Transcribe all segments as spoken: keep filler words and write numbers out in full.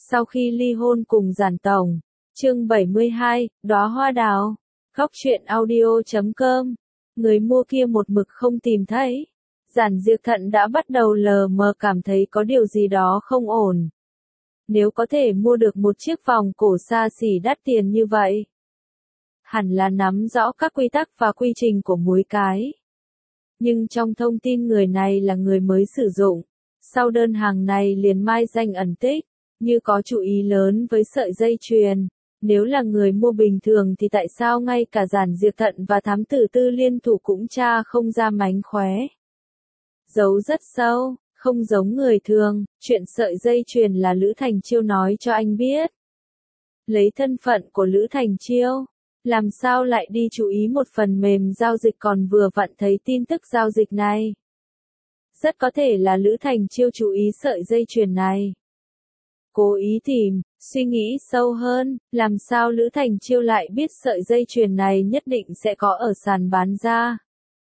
Sau khi ly hôn cùng Giản Tổng. Chương bảy mươi hai, Đóa hoa đào. Góc truyện audio chấm com. Người mua kia một mực không tìm thấy. Giản Diệp Thận đã bắt đầu lờ mờ cảm thấy có điều gì đó không ổn. Nếu có thể mua được một chiếc vòng cổ xa xỉ đắt tiền như vậy, hẳn là nắm rõ các quy tắc và quy trình của mối cái. Nhưng trong thông tin người này là người mới sử dụng, sau đơn hàng này liền mai danh ẩn tích, như có chú ý lớn với sợi dây chuyền. Nếu là người mua bình thường thì tại sao ngay cả Giản Diệp Thận và thám tử Tư liên thủ cũng tra không ra mánh khóe. Giấu rất sâu, không giống người thường, chuyện sợi dây chuyền là Lữ Thành Chiêu nói cho anh biết. Lấy thân phận của Lữ Thành Chiêu, làm sao lại đi chú ý một phần mềm giao dịch còn vừa vặn thấy tin tức giao dịch này. Rất có thể là Lữ Thành Chiêu chú ý sợi dây chuyền này. Cố ý tìm, suy nghĩ sâu hơn, làm sao Lữ Thành Chiêu lại biết sợi dây chuyền này nhất định sẽ có ở sàn bán ra.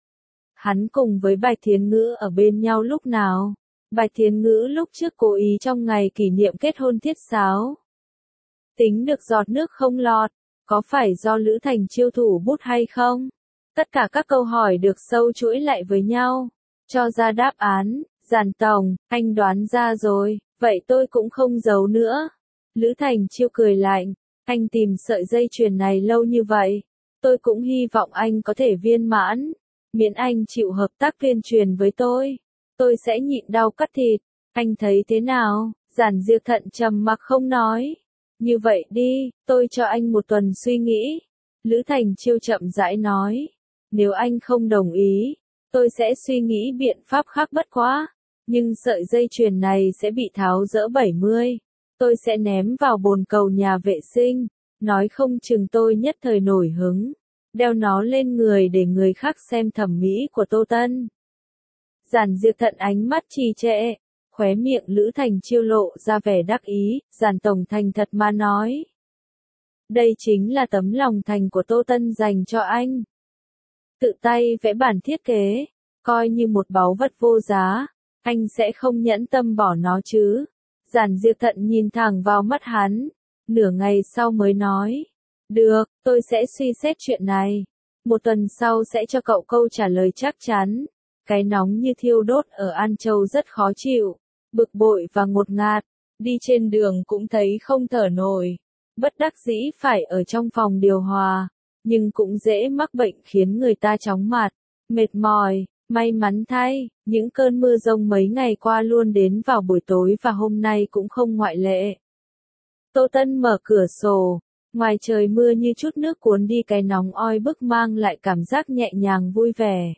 Hắn cùng với Bạch Thiến Ngữ ở bên nhau lúc nào? Bạch Thiến Ngữ lúc trước cố ý trong ngày kỷ niệm kết hôn thiết sáo. Tính được giọt nước không lọt, có phải do Lữ Thành Chiêu thủ bút hay không? Tất cả các câu hỏi được sâu chuỗi lại với nhau. Cho ra đáp án, Giản Tổng, anh đoán ra rồi, vậy tôi cũng không giấu nữa. Lữ Thành Chiêu cười lạnh, anh tìm sợi dây chuyền này lâu như vậy. Tôi cũng hy vọng anh có thể viên mãn. Miễn anh chịu hợp tác tuyên truyền với tôi, tôi sẽ nhịn đau cắt thịt. Anh thấy thế nào? Giản Diệp Thận trầm mặc không nói. Như vậy đi, tôi cho anh một tuần suy nghĩ. Lữ Thành Chiêu chậm rãi nói. Nếu anh không đồng ý, tôi sẽ suy nghĩ biện pháp khác bất quá. Nhưng sợi dây chuyền này sẽ bị tháo dỡ bảy mươi. Tôi sẽ ném vào bồn cầu nhà vệ sinh. Nói không chừng tôi nhất thời nổi hứng. Đeo nó lên người để người khác xem thẩm mỹ của Tô Tân. Giản Diệp Thận ánh mắt trì trệ, khóe miệng Lữ Thành Chiêu lộ ra vẻ đắc ý, Giản Tổng thành thật mà nói. Đây chính là tấm lòng thành của Tô Tân dành cho anh. Tự tay vẽ bản thiết kế, coi như một báu vật vô giá, anh sẽ không nhẫn tâm bỏ nó chứ. Giản Diệp Thận nhìn thẳng vào mắt hắn, nửa ngày sau mới nói. Được, tôi sẽ suy xét chuyện này. Một tuần sau sẽ cho cậu câu trả lời chắc chắn. Cái nóng như thiêu đốt ở An Châu rất khó chịu, bực bội và ngột ngạt. Đi trên đường cũng thấy không thở nổi. Bất đắc dĩ phải ở trong phòng điều hòa. Nhưng cũng dễ mắc bệnh khiến người ta chóng mặt, mệt mỏi. May mắn thay, những cơn mưa rông mấy ngày qua luôn đến vào buổi tối và hôm nay cũng không ngoại lệ. Tô Tân mở cửa sổ. Ngoài trời mưa như chút nước cuốn đi cái nóng oi bức mang lại cảm giác nhẹ nhàng vui vẻ.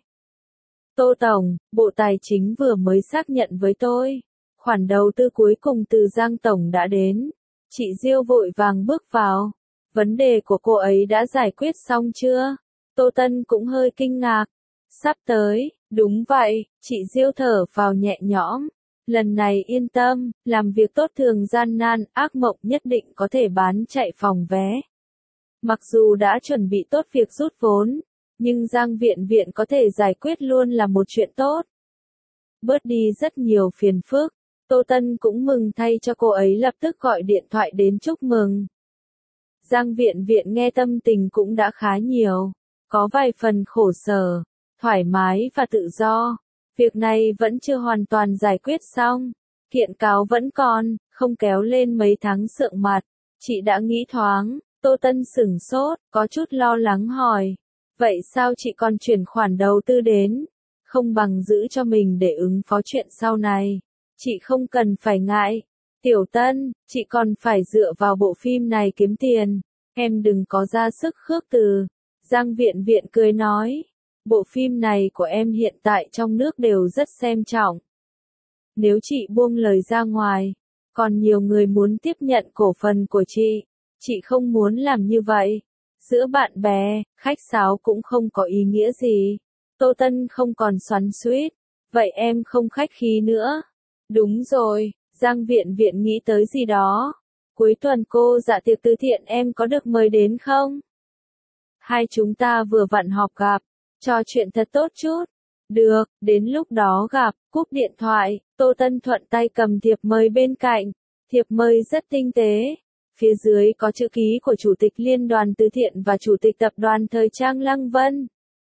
Tô Tổng, Bộ Tài chính vừa mới xác nhận với tôi. Khoản đầu tư cuối cùng từ Giang Tổng đã đến. Chị Diêu vội vàng bước vào. Vấn đề của cô ấy đã giải quyết xong chưa? Tô Tân cũng hơi kinh ngạc. Sắp tới, đúng vậy, chị Diêu thở vào nhẹ nhõm. Lần này yên tâm, làm việc tốt thường gian nan, ác mộng nhất định có thể bán chạy phòng vé. Mặc dù đã chuẩn bị tốt việc rút vốn, nhưng Giang Viện Viện có thể giải quyết luôn là một chuyện tốt. Bớt đi rất nhiều phiền phức, Tô Tân cũng mừng thay cho cô ấy lập tức gọi điện thoại đến chúc mừng. Giang Viện Viện nghe tâm tình cũng đã khá nhiều, có vài phần khổ sở, thoải mái và tự do. Việc này vẫn chưa hoàn toàn giải quyết xong. Kiện cáo vẫn còn, không kéo lên mấy tháng sượng mặt. Chị đã nghĩ thoáng. Tô Tân sửng sốt, có chút lo lắng hỏi. Vậy sao chị còn chuyển khoản đầu tư đến? Không bằng giữ cho mình để ứng phó chuyện sau này. Chị không cần phải ngại. Tiểu Tân, chị còn phải dựa vào bộ phim này kiếm tiền. Em đừng có ra sức khước từ. Giang Viện Viện cười nói. Bộ phim này của em hiện tại trong nước đều rất xem trọng. Nếu chị buông lời ra ngoài, còn nhiều người muốn tiếp nhận cổ phần của chị. Chị không muốn làm như vậy. Giữa bạn bè, khách sáo cũng không có ý nghĩa gì. Tô Tân không còn xoắn xuýt. Vậy em không khách khí nữa. Đúng rồi, Giang Viện Viện nghĩ tới gì đó. Cuối tuần cô dạ tiệc từ thiện em có được mời đến không? Hai chúng ta vừa vặn họp gặp. Trò chuyện thật tốt chút. Được, đến lúc đó gặp, cúp điện thoại, Tô Tân thuận tay cầm thiệp mời bên cạnh. Thiệp mời rất tinh tế. Phía dưới có chữ ký của Chủ tịch Liên đoàn Từ thiện và Chủ tịch Tập đoàn Thời trang Lăng Vân.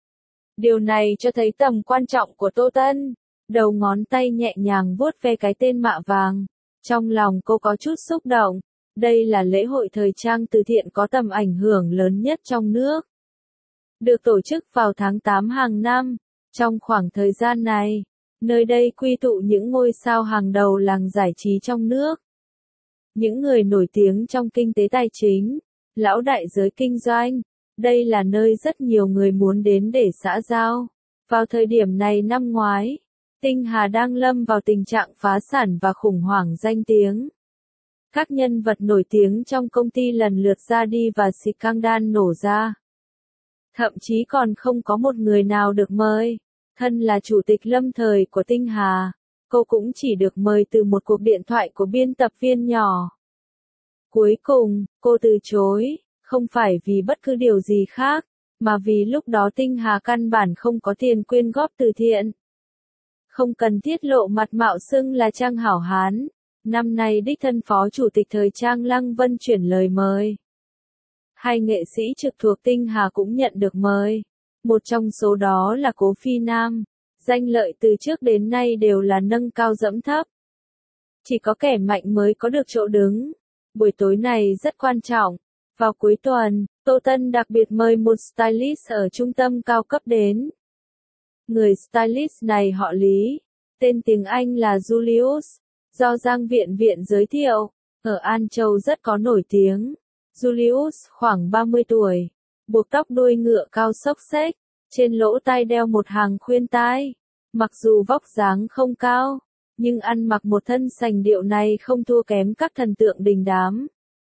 Điều này cho thấy tầm quan trọng của Tô Tân. Đầu ngón tay nhẹ nhàng vuốt ve cái tên mạ vàng. Trong lòng cô có chút xúc động. Đây là lễ hội thời trang từ thiện có tầm ảnh hưởng lớn nhất trong nước. Được tổ chức vào tháng tám hàng năm. Trong khoảng thời gian này, nơi đây quy tụ những ngôi sao hàng đầu làng giải trí trong nước. Những người nổi tiếng trong kinh tế tài chính, lão đại giới kinh doanh. Đây là nơi rất nhiều người muốn đến để xã giao. Vào thời điểm này năm ngoái, Tinh Hà đang lâm vào tình trạng phá sản và khủng hoảng danh tiếng. Các nhân vật nổi tiếng trong công ty lần lượt ra đi và scandal nổ ra. Thậm chí còn không có một người nào được mời. Thân là chủ tịch lâm thời của Tinh Hà, cô cũng chỉ được mời từ một cuộc điện thoại của biên tập viên nhỏ. Cuối cùng, cô từ chối, không phải vì bất cứ điều gì khác, mà vì lúc đó Tinh Hà căn bản không có tiền quyên góp từ thiện. Không cần tiết lộ mặt mạo xưng là Trang Hảo Hán. Năm nay đích thân phó chủ tịch Thời trang Lăng Vân chuyển lời mời. Hai nghệ sĩ trực thuộc Tinh Hà cũng nhận được mời. Một trong số đó là Cố Phi Nam. Danh lợi từ trước đến nay đều là nâng cao dẫm thấp. Chỉ có kẻ mạnh mới có được chỗ đứng. Buổi tối này rất quan trọng. Vào cuối tuần, Tô Tân đặc biệt mời một stylist ở trung tâm cao cấp đến. Người stylist này họ Lý. Tên tiếng Anh là Julius. Do Giang Viện Viện giới thiệu, ở An Châu rất có nổi tiếng. Julius khoảng ba mươi tuổi, buộc tóc đuôi ngựa cao xốc xếch, trên lỗ tai đeo một hàng khuyên tai. Mặc dù vóc dáng không cao, nhưng ăn mặc một thân sành điệu này không thua kém các thần tượng đình đám.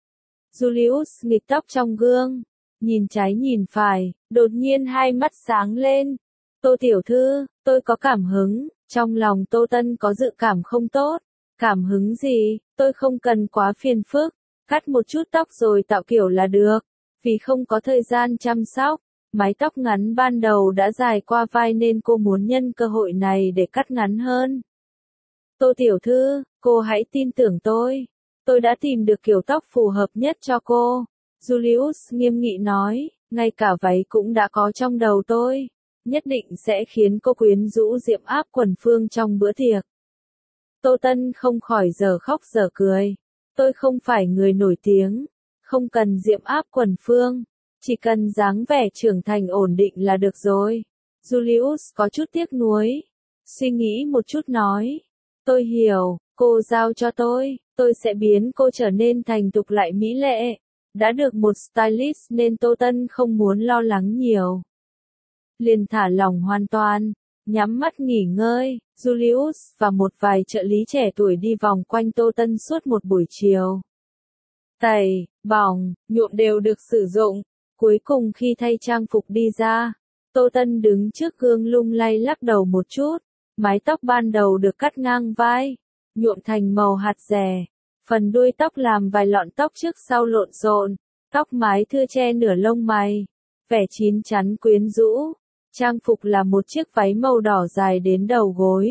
Julius nghịch tóc trong gương, nhìn trái nhìn phải, đột nhiên hai mắt sáng lên. Tô tiểu thư, tôi có cảm hứng. Trong lòng Tô Tân có dự cảm không tốt. Cảm hứng gì, tôi không cần quá phiền phức, cắt một chút tóc rồi tạo kiểu là được, vì không có thời gian chăm sóc, mái tóc ngắn ban đầu đã dài qua vai nên cô muốn nhân cơ hội này để cắt ngắn hơn. Tô tiểu thư, cô hãy tin tưởng tôi, tôi đã tìm được kiểu tóc phù hợp nhất cho cô. Julius nghiêm nghị nói, ngay cả váy cũng đã có trong đầu tôi, nhất định sẽ khiến cô quyến rũ diệm áp quần phương trong bữa tiệc. Tô Tân không khỏi giờ khóc giờ cười. Tôi không phải người nổi tiếng, không cần diệm áp quần phương, chỉ cần dáng vẻ trưởng thành ổn định là được rồi. Julius có chút tiếc nuối, suy nghĩ một chút nói. Tôi hiểu, cô giao cho tôi, tôi sẽ biến cô trở nên thành thục lại mỹ lệ. Đã được một stylist nên Tô Tân không muốn lo lắng nhiều. Liền thả lỏng hoàn toàn. Nhắm mắt nghỉ ngơi, Julius và một vài trợ lý trẻ tuổi đi vòng quanh Tô Tân suốt một buổi chiều. Tẩy, bỏng, nhuộm đều được sử dụng. Cuối cùng khi thay trang phục đi ra, Tô Tân đứng trước gương lung lay lắc đầu một chút. Mái tóc ban đầu được cắt ngang vai, nhuộm thành màu hạt rẻ. Phần đuôi tóc làm vài lọn tóc trước sau lộn xộn, tóc mái thưa che nửa lông mày. Vẻ chín chắn quyến rũ. Trang phục là một chiếc váy màu đỏ dài đến đầu gối.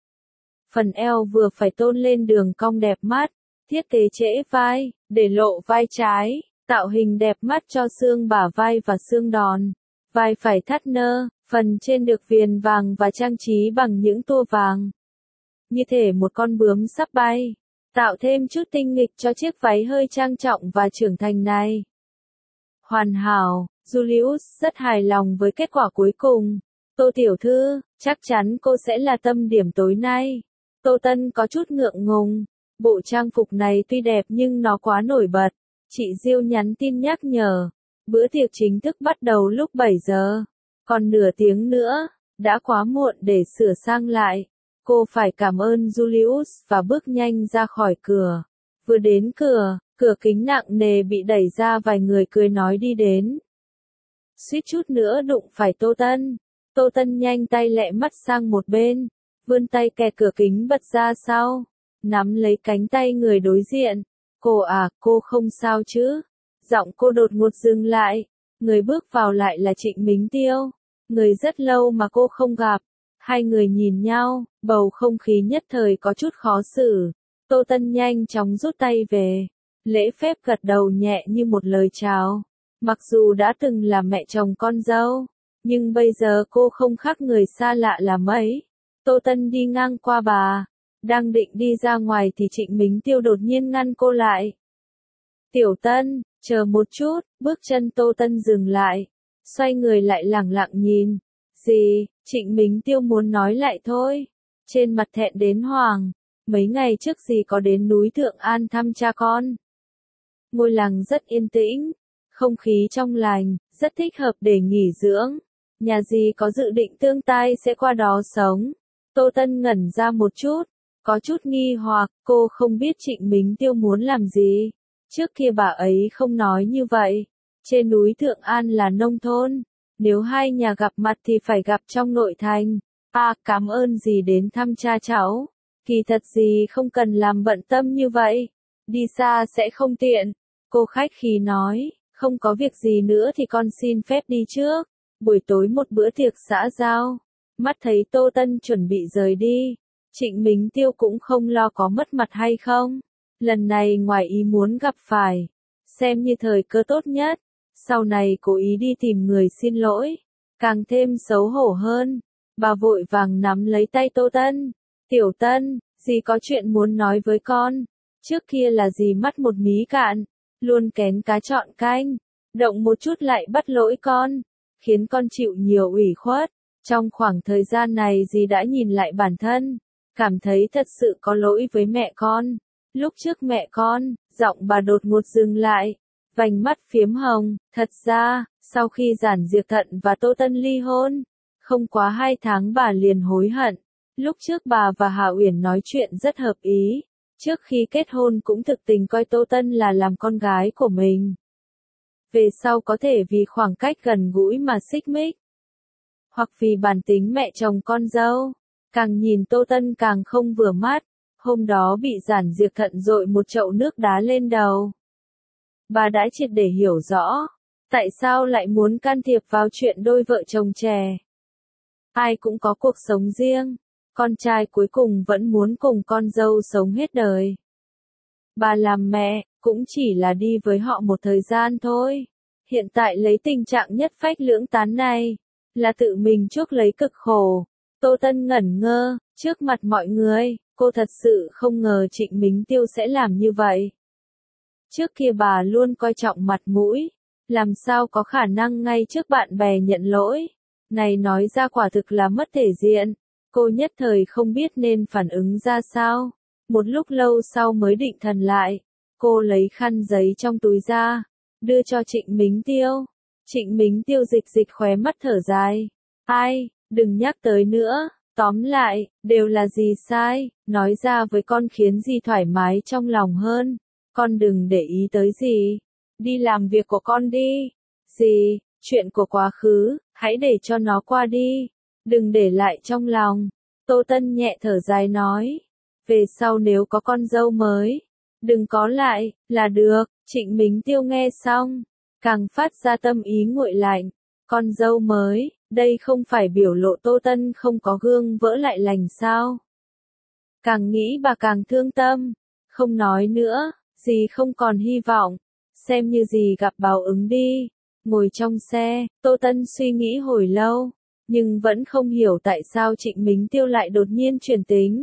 Phần eo vừa phải tôn lên đường cong đẹp mắt, thiết kế trễ vai, để lộ vai trái, tạo hình đẹp mắt cho xương bả vai và xương đòn. Vai phải thắt nơ, phần trên được viền vàng và trang trí bằng những tua vàng. Như thể một con bướm sắp bay, tạo thêm chút tinh nghịch cho chiếc váy hơi trang trọng và trưởng thành này. Hoàn hảo. Julius rất hài lòng với kết quả cuối cùng. Tô tiểu thư, chắc chắn cô sẽ là tâm điểm tối nay. Tô Tân có chút ngượng ngùng. Bộ trang phục này tuy đẹp nhưng nó quá nổi bật. Chị Diêu nhắn tin nhắc nhở. Bữa tiệc chính thức bắt đầu lúc bảy giờ. Còn nửa tiếng nữa, đã quá muộn để sửa sang lại. Cô phải cảm ơn Julius và bước nhanh ra khỏi cửa. Vừa đến cửa, cửa kính nặng nề bị đẩy ra, vài người cười nói đi đến. Suýt chút nữa đụng phải Tô Tân. Tô Tân nhanh tay lẹ mắt sang một bên, vươn tay kè cửa kính bật ra sau, nắm lấy cánh tay người đối diện. Cô à, cô không sao chứ? Giọng cô đột ngột dừng lại. Người bước vào lại là Trịnh Mính Tiêu. Người rất lâu mà cô không gặp. Hai người nhìn nhau, bầu không khí nhất thời có chút khó xử. Tô Tân nhanh chóng rút tay về, lễ phép gật đầu nhẹ như một lời chào. Mặc dù đã từng là mẹ chồng con dâu, nhưng bây giờ cô không khác người xa lạ là mấy. Tô Tân đi ngang qua bà, đang định đi ra ngoài thì Trịnh Mính Tiêu đột nhiên ngăn cô lại. Tiểu Tân, chờ một chút, bước chân Tô Tân dừng lại, xoay người lại lẳng lặng nhìn. Gì, Trịnh Mính Tiêu muốn nói lại thôi, trên mặt thẹn đến hoàng, mấy ngày trước gì có đến núi Thượng An thăm cha con. Ngôi làng rất yên tĩnh, không khí trong lành, rất thích hợp để nghỉ dưỡng. Nhà dì có dự định tương tai sẽ qua đó sống. Tô Tân ngẩn ra một chút, có chút nghi hoặc, cô không biết Trịnh Mính Tiêu muốn làm gì. Trước kia bà ấy không nói như vậy. Trên núi Thượng An là nông thôn, nếu hai nhà gặp mặt thì phải gặp trong nội thành. À, cảm ơn dì đến thăm cha cháu. Kỳ thật dì không cần làm bận tâm như vậy. Đi xa sẽ không tiện. Cô khách khí nói, không có việc gì nữa thì con xin phép đi trước. Buổi tối một bữa tiệc xã giao. Mắt thấy Tô Tân chuẩn bị rời đi, Trịnh Mính Tiêu cũng không lo có mất mặt hay không. Lần này ngoài ý muốn gặp phải, xem như thời cơ tốt nhất. Sau này cố ý đi tìm người xin lỗi, càng thêm xấu hổ hơn. Bà vội vàng nắm lấy tay Tô Tân. Tiểu Tân, dì có chuyện muốn nói với con. Trước kia là dì mắt một mí cạn, luôn kén cá chọn canh, động một chút lại bắt lỗi con, khiến con chịu nhiều ủy khuất. Trong khoảng thời gian này dì đã nhìn lại bản thân, cảm thấy thật sự có lỗi với mẹ con. Lúc trước mẹ con, giọng bà đột ngột dừng lại, vành mắt phiếm hồng. Thật ra, sau khi Giản Diệp Thận và Tô Tân ly hôn, không quá hai tháng bà liền hối hận. Lúc trước bà và Hà Uyển nói chuyện rất hợp ý, trước khi kết hôn cũng thực tình coi Tô Tân là làm con gái của mình. Về sau có thể vì khoảng cách gần gũi mà xích mích, hoặc vì bản tính mẹ chồng con dâu, càng nhìn Tô Tân càng không vừa mắt. Hôm đó bị Giản Diệp Thận dội một chậu nước đá lên đầu. Bà đã triệt để hiểu rõ, tại sao lại muốn can thiệp vào chuyện đôi vợ chồng trẻ. Ai cũng có cuộc sống riêng, con trai cuối cùng vẫn muốn cùng con dâu sống hết đời. Bà làm mẹ, cũng chỉ là đi với họ một thời gian thôi. Hiện tại lấy tình trạng nhất phách lưỡng tán này, là tự mình chuốc lấy cực khổ. Tô Tân ngẩn ngơ, trước mặt mọi người, cô thật sự không ngờ Trịnh Mính Tiêu sẽ làm như vậy. Trước kia bà luôn coi trọng mặt mũi, làm sao có khả năng ngay trước bạn bè nhận lỗi. Này nói ra quả thực là mất thể diện. Cô nhất thời không biết nên phản ứng ra sao. Một lúc lâu sau mới định thần lại, cô lấy khăn giấy trong túi ra, đưa cho Trịnh Mính Tiêu. Trịnh Mính Tiêu dịch dịch khóe mắt thở dài. Ai, đừng nhắc tới nữa, tóm lại, đều là dì sai, nói ra với con khiến dì thoải mái trong lòng hơn. Con đừng để ý tới dì, đi làm việc của con đi. Dì, chuyện của quá khứ, hãy để cho nó qua đi, đừng để lại trong lòng. Tô Tân nhẹ thở dài nói, về sau nếu có con dâu mới, đừng có lại, là được. Trịnh Mính Tiêu nghe xong, càng phát ra tâm ý nguội lạnh. Con dâu mới, đây không phải biểu lộ Tô Tân không có gương vỡ lại lành sao? Càng nghĩ bà càng thương tâm, không nói nữa, dì không còn hy vọng, xem như dì gặp báo ứng đi. Ngồi trong xe, Tô Tân suy nghĩ hồi lâu, nhưng vẫn không hiểu tại sao Trịnh Mính Tiêu lại đột nhiên chuyển tính.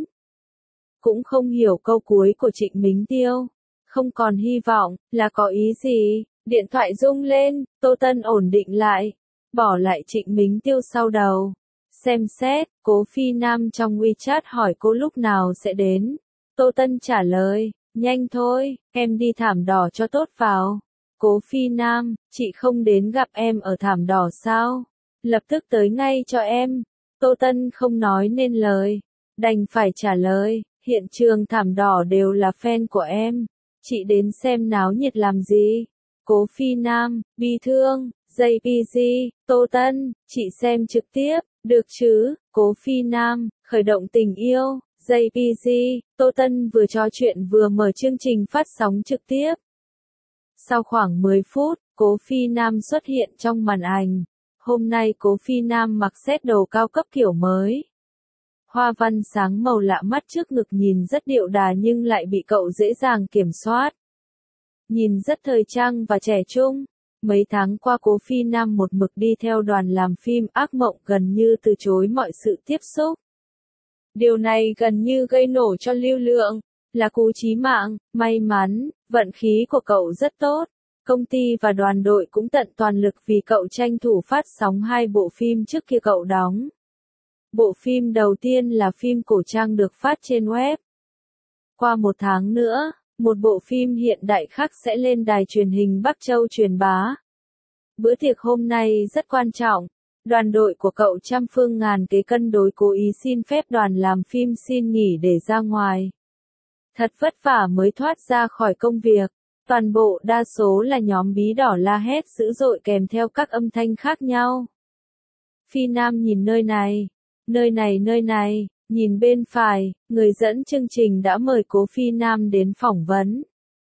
Cũng không hiểu câu cuối của Trịnh Mính Tiêu, không còn hy vọng, là có ý gì? Điện thoại rung lên, Tô Tân ổn định lại, bỏ lại Trịnh Mính Tiêu sau đầu. Xem xét, Cố Phi Nam trong WeChat hỏi cô lúc nào sẽ đến. Tô Tân trả lời, nhanh thôi, em đi Thảm Đỏ cho tốt vào. Cố Phi Nam, chị không đến gặp em ở Thảm Đỏ sao? Lập tức tới ngay cho em. Tô Tân không nói nên lời, đành phải trả lời, hiện trường Thảm Đỏ đều là fan của em. Chị đến xem náo nhiệt làm gì? Cố Phi Nam, bi thương, gi pê giê, Tô Tân, chị xem trực tiếp, được chứ? Cố Phi Nam, khởi động tình yêu, gi pê giê, Tô Tân vừa trò chuyện vừa mở chương trình phát sóng trực tiếp. Sau khoảng mười phút, Cố Phi Nam xuất hiện trong màn ảnh. Hôm nay Cố Phi Nam mặc set đồ cao cấp kiểu mới. Hoa văn sáng màu lạ mắt trước ngực nhìn rất điệu đà nhưng lại bị cậu dễ dàng kiểm soát. Nhìn rất thời trang và trẻ trung. Mấy tháng qua Cố Phi Nam một mực đi theo đoàn làm phim ác mộng gần như từ chối mọi sự tiếp xúc. Điều này gần như gây nổ cho lưu lượng, là cú chí mạng, may mắn, vận khí của cậu rất tốt. Công ty và đoàn đội cũng tận toàn lực vì cậu tranh thủ phát sóng hai bộ phim trước kia cậu đóng. Bộ phim đầu tiên là phim cổ trang được phát trên web. Qua một tháng nữa, một bộ phim hiện đại khác sẽ lên đài truyền hình Bắc Châu truyền bá. Bữa tiệc hôm nay rất quan trọng. Đoàn đội của cậu trăm phương ngàn kế cân đối cố ý xin phép đoàn làm phim xin nghỉ để ra ngoài. Thật vất vả mới thoát ra khỏi công việc. Toàn bộ đa số là nhóm bí đỏ la hét dữ dội kèm theo các âm thanh khác nhau. Phi Nam nhìn nơi này, nơi này nơi này, nhìn bên phải, người dẫn chương trình đã mời Cố Phi Nam đến phỏng vấn.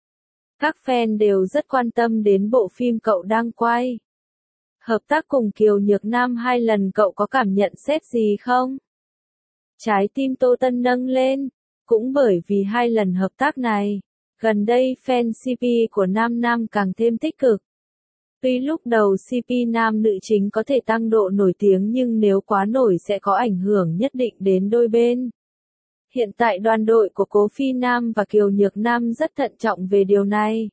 Các fan đều rất quan tâm đến bộ phim cậu đang quay. Hợp tác cùng Kiều Nhược Nam hai lần cậu có cảm nhận xét gì không? Trái tim Tô Tân nâng lên, cũng bởi vì hai lần hợp tác này, gần đây fan xê pê của Nam Nam càng thêm tích cực. Tuy lúc đầu xê pê nam nữ chính có thể tăng độ nổi tiếng nhưng nếu quá nổi sẽ có ảnh hưởng nhất định đến đôi bên. Hiện tại đoàn đội của Cố Phi Nam và Kiều Nhược Nam rất thận trọng về điều này.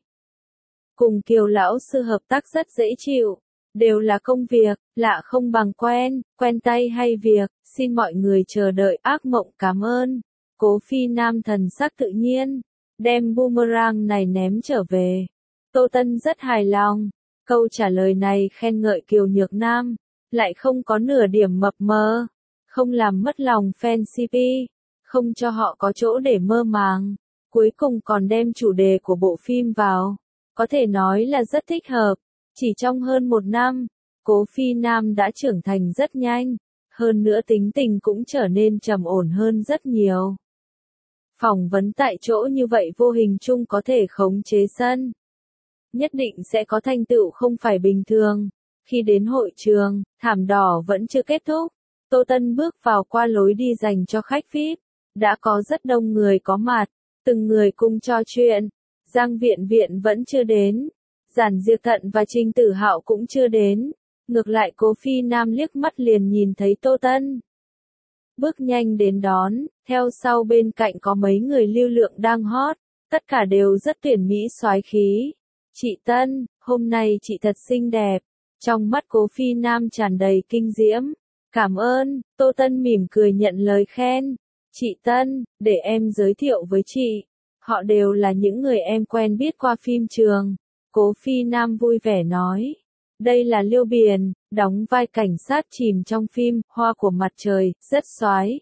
Cùng Kiều lão sư hợp tác rất dễ chịu, đều là công việc, lạ không bằng quen, quen tay hay việc, xin mọi người chờ đợi ác mộng cảm ơn. Cố Phi Nam thần sắc tự nhiên, đem boomerang này ném trở về. Tô Tân rất hài lòng, câu trả lời này khen ngợi Kiều Nhược Nam, lại không có nửa điểm mập mờ, không làm mất lòng fan xê pê, không cho họ có chỗ để mơ màng, cuối cùng còn đem chủ đề của bộ phim vào, có thể nói là rất thích hợp. Chỉ trong hơn một năm, Cố Phi Nam đã trưởng thành rất nhanh, hơn nữa tính tình cũng trở nên trầm ổn hơn rất nhiều. Phỏng vấn tại chỗ như vậy vô hình chung có thể khống chế sân. Nhất định sẽ có thành tựu không phải bình thường. Khi đến hội trường, thảm đỏ vẫn chưa kết thúc. Tô Tân bước vào qua lối đi dành cho khách vi ai pi. Đã có rất đông người có mặt, từng người cùng trò chuyện. Giang Viện Viện vẫn chưa đến. Giản Diệp Thận và Trình Tử Hạo cũng chưa đến. Ngược lại Cố Phi Nam liếc mắt liền nhìn thấy Tô Tân. Bước nhanh đến đón, theo sau bên cạnh có mấy người lưu lượng đang hot, tất cả đều rất tuyển mỹ soái khí. Chị Tân, hôm nay chị thật xinh đẹp. Trong mắt Cố Phi Nam tràn đầy kinh diễm. Cảm ơn, Tô Tân mỉm cười nhận lời khen. Chị Tân, để em giới thiệu với chị. Họ đều là những người em quen biết qua phim trường. Cố Phi Nam vui vẻ nói. Đây là Liêu Biền, đóng vai cảnh sát chìm trong phim Hoa của mặt trời, rất soái.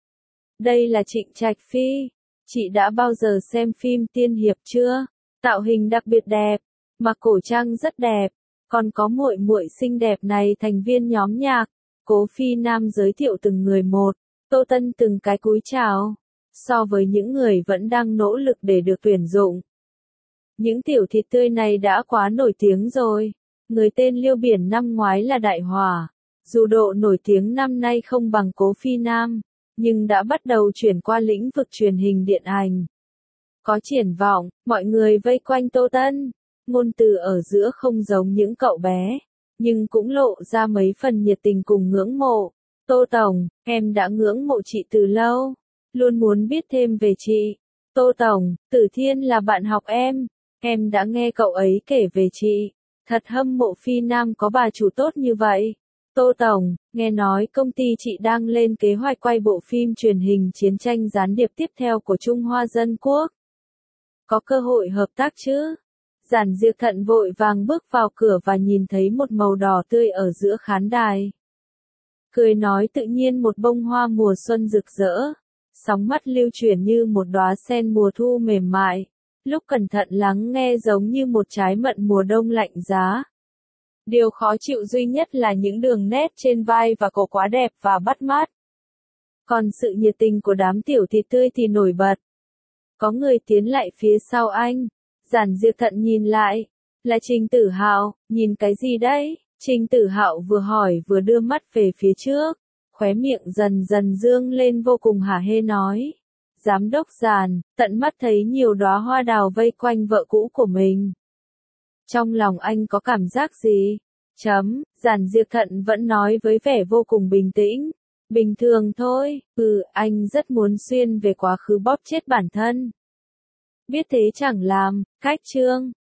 Đây là Trịnh Trạch Phi. Chị đã bao giờ xem phim Tiên Hiệp chưa? Tạo hình đặc biệt đẹp, mặc cổ trang rất đẹp, còn có muội muội xinh đẹp này thành viên nhóm nhạc. Cố Phi Nam giới thiệu từng người một, Tô Tân từng cái cúi chào. So với những người vẫn đang nỗ lực để được tuyển dụng, những tiểu thịt tươi này đã quá nổi tiếng rồi. Người tên Liêu Biển năm ngoái là đại hỏa. Dù độ nổi tiếng năm nay không bằng Cố Phi Nam, nhưng đã bắt đầu chuyển qua lĩnh vực truyền hình điện ảnh. Có triển vọng, mọi người vây quanh Tô Tân. Ngôn từ ở giữa không giống những cậu bé, nhưng cũng lộ ra mấy phần nhiệt tình cùng ngưỡng mộ. Tô Tổng, em đã ngưỡng mộ chị từ lâu, luôn muốn biết thêm về chị. Tô Tổng, Tử Thiên là bạn học em, em đã nghe cậu ấy kể về chị. Thật hâm mộ Phi Nam có bà chủ tốt như vậy. Tô Tổng, nghe nói công ty chị đang lên kế hoạch quay bộ phim truyền hình chiến tranh gián điệp tiếp theo của Trung Hoa Dân Quốc. Có cơ hội hợp tác chứ? Giản Diệp Thận vội vàng bước vào cửa và nhìn thấy một màu đỏ tươi ở giữa khán đài. Cười nói tự nhiên một bông hoa mùa xuân rực rỡ. Sóng mắt lưu chuyển như một đóa sen mùa thu mềm mại. Lúc cẩn thận lắng nghe giống như một trái mận mùa đông lạnh giá. Điều khó chịu duy nhất là những đường nét trên vai và cổ quá đẹp và bắt mắt. Còn sự nhiệt tình của đám tiểu thịt tươi thì nổi bật. Có người tiến lại phía sau anh. Giản Diệp Thận nhìn lại. Là Trình Tử Hạo, nhìn cái gì đấy? Trình Tử Hạo vừa hỏi vừa đưa mắt về phía trước. khóe miệng dần dần dương lên vô cùng hả hê nói. Giám đốc Giàn, tận mắt thấy nhiều đóa hoa đào vây quanh vợ cũ của mình. Trong lòng anh có cảm giác gì? Chấm, Giản Diệp Thận vẫn nói với vẻ vô cùng bình tĩnh. Bình thường thôi, ừ, anh rất muốn xuyên về quá khứ bóp chết bản thân. Biết thế chẳng làm, cách chương.